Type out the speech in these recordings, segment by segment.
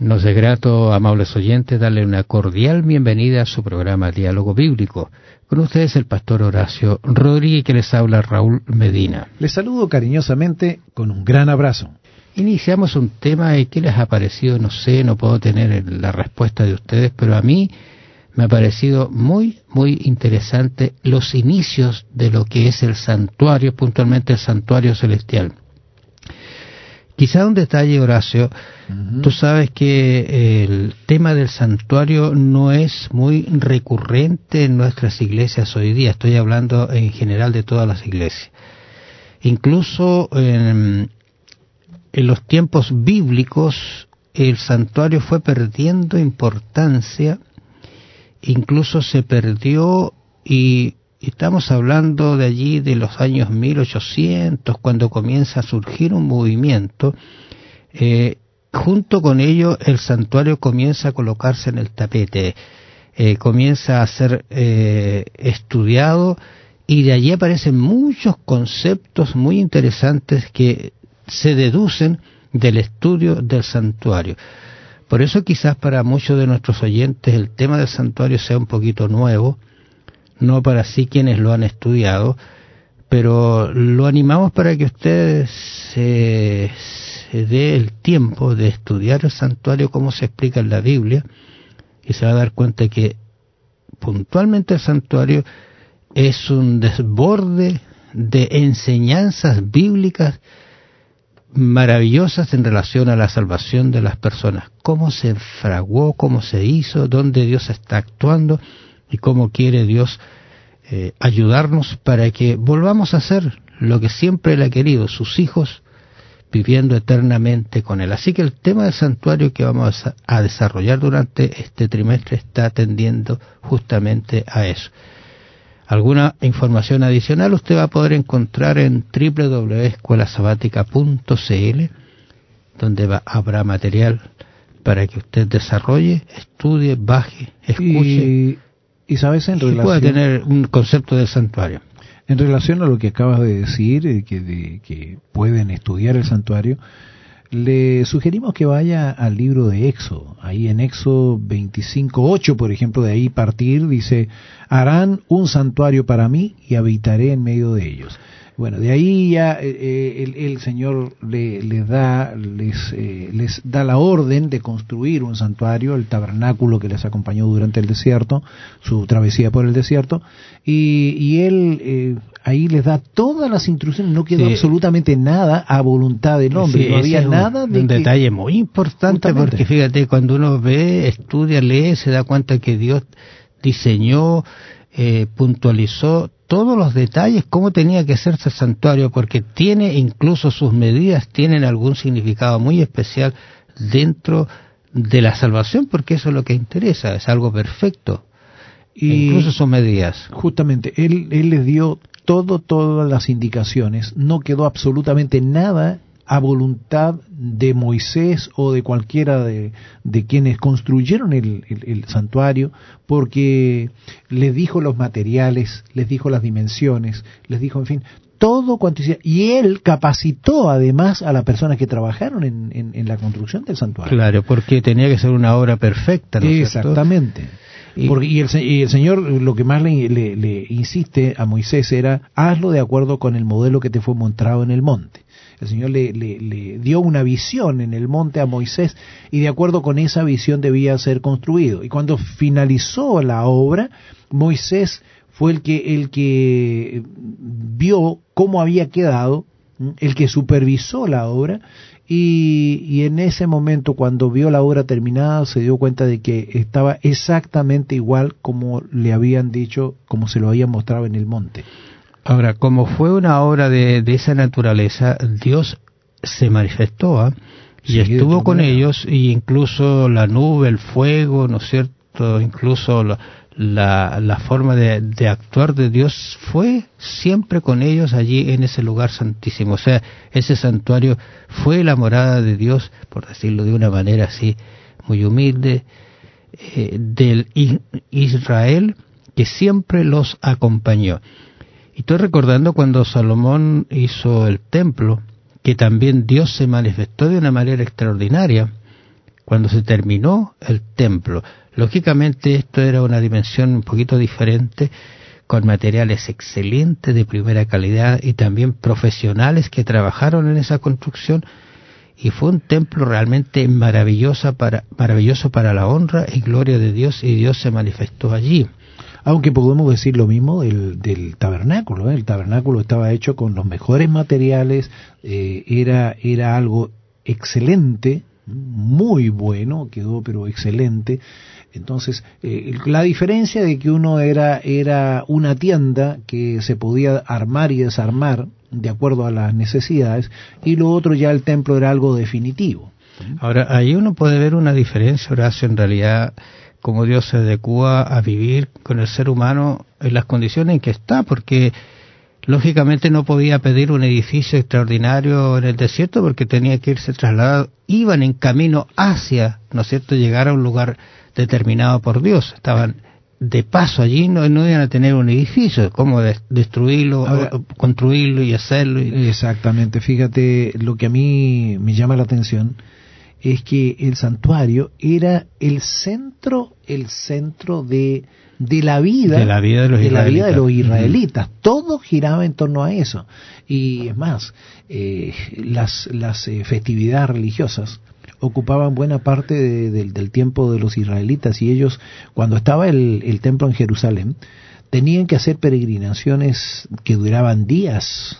Nos es grato, amables oyentes, darle una cordial bienvenida a su programa Diálogo Bíblico. Con ustedes el pastor Horacio Rodríguez, que les habla Raúl Medina. Les saludo cariñosamente con un gran abrazo. Iniciamos un tema y ¿qué les ha parecido? No sé, no puedo tener la respuesta de ustedes, pero a mí me ha parecido muy interesante los inicios de lo que es el santuario, puntualmente el santuario celestial. Quizá un detalle, Horacio, tú sabes que el tema del santuario no es muy recurrente en nuestras iglesias hoy día. Estoy hablando en general de todas las iglesias. Incluso en los tiempos bíblicos el santuario fue perdiendo importancia, incluso se perdió, y estamos hablando de allí de los años 1800, cuando comienza a surgir un movimiento. Junto con ello el santuario comienza a colocarse en el tapete, comienza a ser estudiado, y de allí aparecen muchos conceptos muy interesantes que se deducen del estudio del santuario. Por eso quizás para muchos de nuestros oyentes el tema del santuario sea un poquito nuevo, no para sí quienes lo han estudiado, pero lo animamos para que ustedes se dé el tiempo de estudiar el santuario como se explica en la Biblia, y se va a dar cuenta que puntualmente el santuario es un desborde de enseñanzas bíblicas maravillosas en relación a la salvación de las personas, cómo se fraguó, cómo se hizo, dónde Dios está actuando y cómo quiere Dios ayudarnos para que volvamos a ser lo que siempre Él ha querido, sus hijos, viviendo eternamente con Él. Así que el tema del santuario que vamos a desarrollar durante este trimestre está atendiendo justamente a eso. Alguna información adicional usted va a poder encontrar en www.escuelasabatica.cl, donde habrá material para que usted desarrolle, estudie, baje, escuche y sabes, en relación, pueda tener un concepto del santuario. En relación a lo que acabas de decir, que pueden estudiar el santuario, le sugerimos que vaya al libro de Éxodo. Ahí en Éxodo 25:8, por ejemplo, de ahí partir, dice: harán un santuario para mí y habitaré en medio de ellos. Bueno, de ahí ya el Señor les da la orden de construir un santuario, el tabernáculo que les acompañó durante el desierto, su travesía por el desierto, y Él ahí les da todas las instrucciones, no quedó absolutamente nada a voluntad del hombre, no había nada de un detalle muy importante, justamente, porque fíjate, cuando uno ve, estudia, lee, se da cuenta que Dios diseñó, puntualizó todos los detalles, cómo tenía que hacerse el santuario, porque tiene incluso sus medidas, tienen algún significado muy especial dentro de la salvación, porque eso es lo que interesa, es algo perfecto, y incluso sus medidas. Justamente, él les dio todas las indicaciones, no quedó absolutamente nada a voluntad de Moisés o de cualquiera de quienes construyeron el santuario, porque les dijo los materiales, les dijo las dimensiones, les dijo, en fin, todo cuanto hiciera. Y él capacitó además a las personas que trabajaron en la construcción del santuario. Claro, porque tenía que ser una obra perfecta, ¿no es cierto? Exactamente. Y el Señor lo que más le insiste a Moisés era: hazlo de acuerdo con el modelo que te fue mostrado en el monte. El Señor le dio una visión en el monte a Moisés, y de acuerdo con esa visión debía ser construido. Y cuando finalizó la obra, Moisés fue el que vio cómo había quedado, el que supervisó la obra, y en ese momento, cuando vio la obra terminada, se dio cuenta de que estaba exactamente igual como le habían dicho, como se lo habían mostrado en el monte. Ahora, como fue una obra de esa naturaleza, Dios se manifestó, y estuvo con ellos, y incluso la nube, el fuego, ¿no es cierto?, incluso la forma de actuar de Dios fue siempre con ellos allí en ese lugar santísimo. O sea, ese santuario fue la morada de Dios, por decirlo de una manera así muy humilde, del Israel que siempre los acompañó. Y estoy recordando cuando Salomón hizo el templo, que también Dios se manifestó de una manera extraordinaria, cuando se terminó el templo. Lógicamente esto era una dimensión un poquito diferente, con materiales excelentes de primera calidad y también profesionales que trabajaron en esa construcción, y fue un templo realmente maravilloso para la honra y gloria de Dios, y Dios se manifestó allí. Aunque podemos decir lo mismo del tabernáculo, ¿eh? El tabernáculo estaba hecho con los mejores materiales, era algo excelente, muy bueno, quedó pero excelente. Entonces, la diferencia de que uno era una tienda que se podía armar y desarmar de acuerdo a las necesidades, y lo otro ya el templo era algo definitivo. Ahora, ahí uno puede ver una diferencia, Horacio, en realidad, cómo Dios se adecúa a vivir con el ser humano en las condiciones en que está, porque lógicamente no podía pedir un edificio extraordinario en el desierto porque tenía que irse trasladado, iban en camino hacia, ¿no es cierto?, llegar a un lugar determinado por Dios, estaban de paso allí, no iban a tener un edificio, cómo destruirlo, ahora, construirlo y hacerlo. Exactamente, fíjate, lo que a mí me llama la atención es que el santuario era el centro de la vida de los israelitas. Todo giraba en torno a eso. Y es más, las festividades religiosas ocupaban buena parte del tiempo de los israelitas, y ellos, cuando estaba el templo en Jerusalén, tenían que hacer peregrinaciones que duraban días,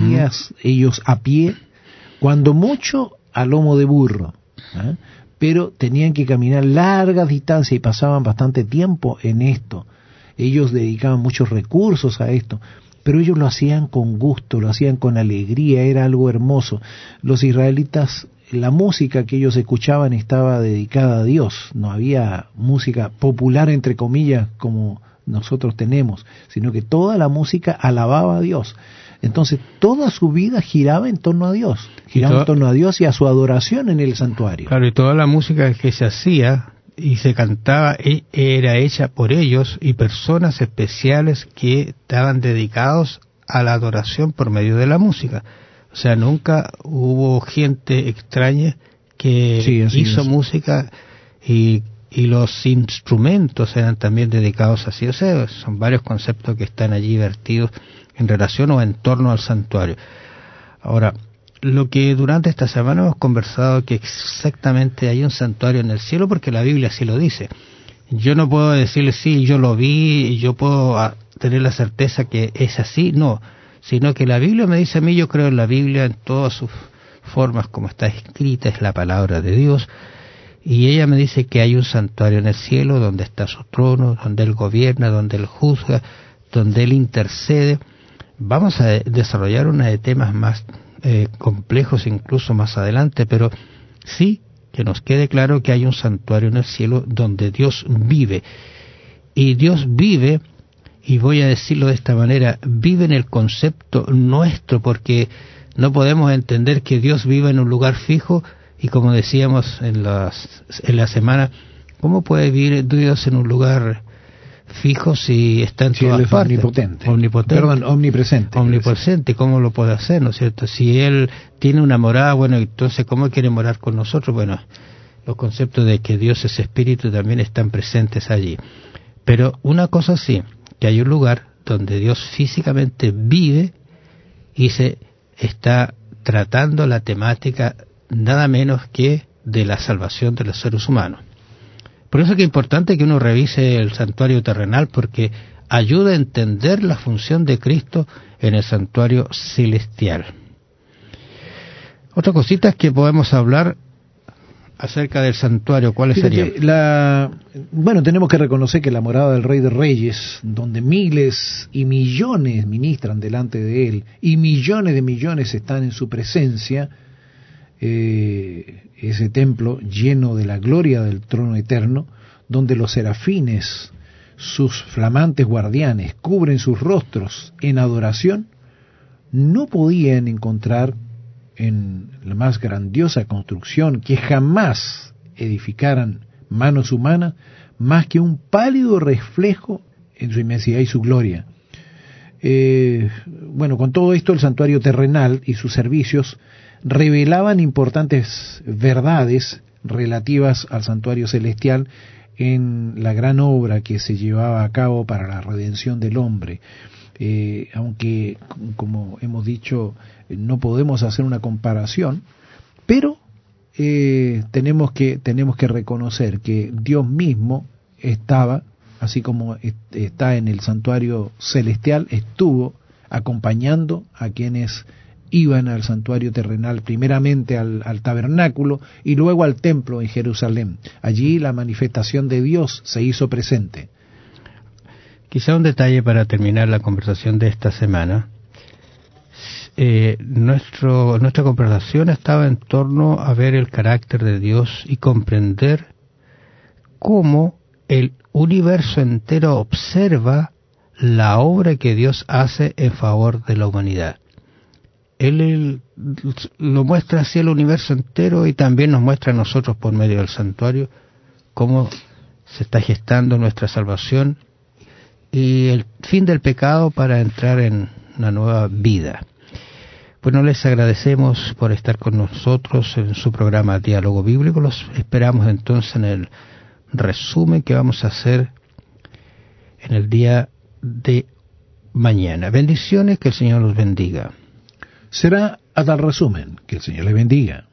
ellos a pie, cuando mucho a lomo de burro, ¿eh? Pero tenían que caminar largas distancias y pasaban bastante tiempo en esto. Ellos dedicaban muchos recursos a esto, pero ellos lo hacían con gusto, lo hacían con alegría, era algo hermoso. Los israelitas, la música que ellos escuchaban estaba dedicada a Dios, no había música popular, entre comillas, como nosotros tenemos, sino que toda la música alababa a Dios. Entonces toda su vida giraba en torno a Dios, en torno a Dios y a su adoración en el santuario. Claro, y toda la música que se hacía y se cantaba era hecha por ellos y personas especiales que estaban dedicados a la adoración por medio de la música. O sea, nunca hubo gente extraña que hizo música, y los instrumentos eran también dedicados así. O sea, son varios conceptos que están allí vertidos en relación o en torno al santuario. Ahora, lo que durante esta semana hemos conversado, que exactamente hay un santuario en el cielo, porque la Biblia así lo dice. Yo no puedo decirle sí, yo lo vi, y yo puedo tener la certeza que es así, no, sino que la Biblia me dice a mí, yo creo en la Biblia en todas sus formas como está escrita, es la palabra de Dios, y ella me dice que hay un santuario en el cielo donde está su trono, donde Él gobierna, donde Él juzga, donde Él intercede. Vamos a desarrollar una de temas más complejos incluso más adelante, pero sí que nos quede claro que hay un santuario en el cielo donde Dios vive. Y Dios vive, y voy a decirlo de esta manera, vive en el concepto nuestro, porque no podemos entender que Dios viva en un lugar fijo, y como decíamos en la semana, ¿cómo puede vivir Dios en un lugar fijo si está en todas partes? Omnipresente, ¿cómo lo puede hacer, no es cierto? Si Él tiene una morada, bueno, entonces ¿cómo quiere morar con nosotros? Bueno, los conceptos de que Dios es espíritu también están presentes allí. Pero una cosa sí, que hay un lugar donde Dios físicamente vive y se está tratando la temática nada menos que de la salvación de los seres humanos. Por eso es que es importante que uno revise el santuario terrenal, porque ayuda a entender la función de Cristo en el santuario celestial. Otra cosita que podemos hablar acerca del santuario, ¿cuáles serían? Bueno, tenemos que reconocer que la morada del Rey de Reyes, donde miles y millones ministran delante de Él, y millones de millones están en su presencia, ese templo lleno de la gloria del trono eterno, donde los serafines, sus flamantes guardianes, cubren sus rostros en adoración, no podían encontrar en la más grandiosa construcción que jamás edificaran manos humanas más que un pálido reflejo en su inmensidad y su gloria. Bueno, con todo esto, el santuario terrenal y sus servicios revelaban importantes verdades relativas al santuario celestial en la gran obra que se llevaba a cabo para la redención del hombre. Aunque, como hemos dicho, no podemos hacer una comparación, pero tenemos que reconocer que Dios mismo estaba, así como está en el santuario celestial, estuvo acompañando a quienes iban al santuario terrenal, primeramente al tabernáculo y luego al templo en Jerusalén. Allí la manifestación de Dios se hizo presente. Quizá un detalle para terminar la conversación de esta semana. Nuestra conversación estaba en torno a ver el carácter de Dios y comprender cómo el universo entero observa la obra que Dios hace en favor de la humanidad. Él lo muestra así el universo entero y también nos muestra a nosotros por medio del santuario cómo se está gestando nuestra salvación y el fin del pecado para entrar en una nueva vida. Bueno, les agradecemos por estar con nosotros en su programa Diálogo Bíblico. Los esperamos entonces en el resumen que vamos a hacer en el día de mañana. Bendiciones, que el Señor los bendiga. Será hasta el resumen. Que el Señor le bendiga.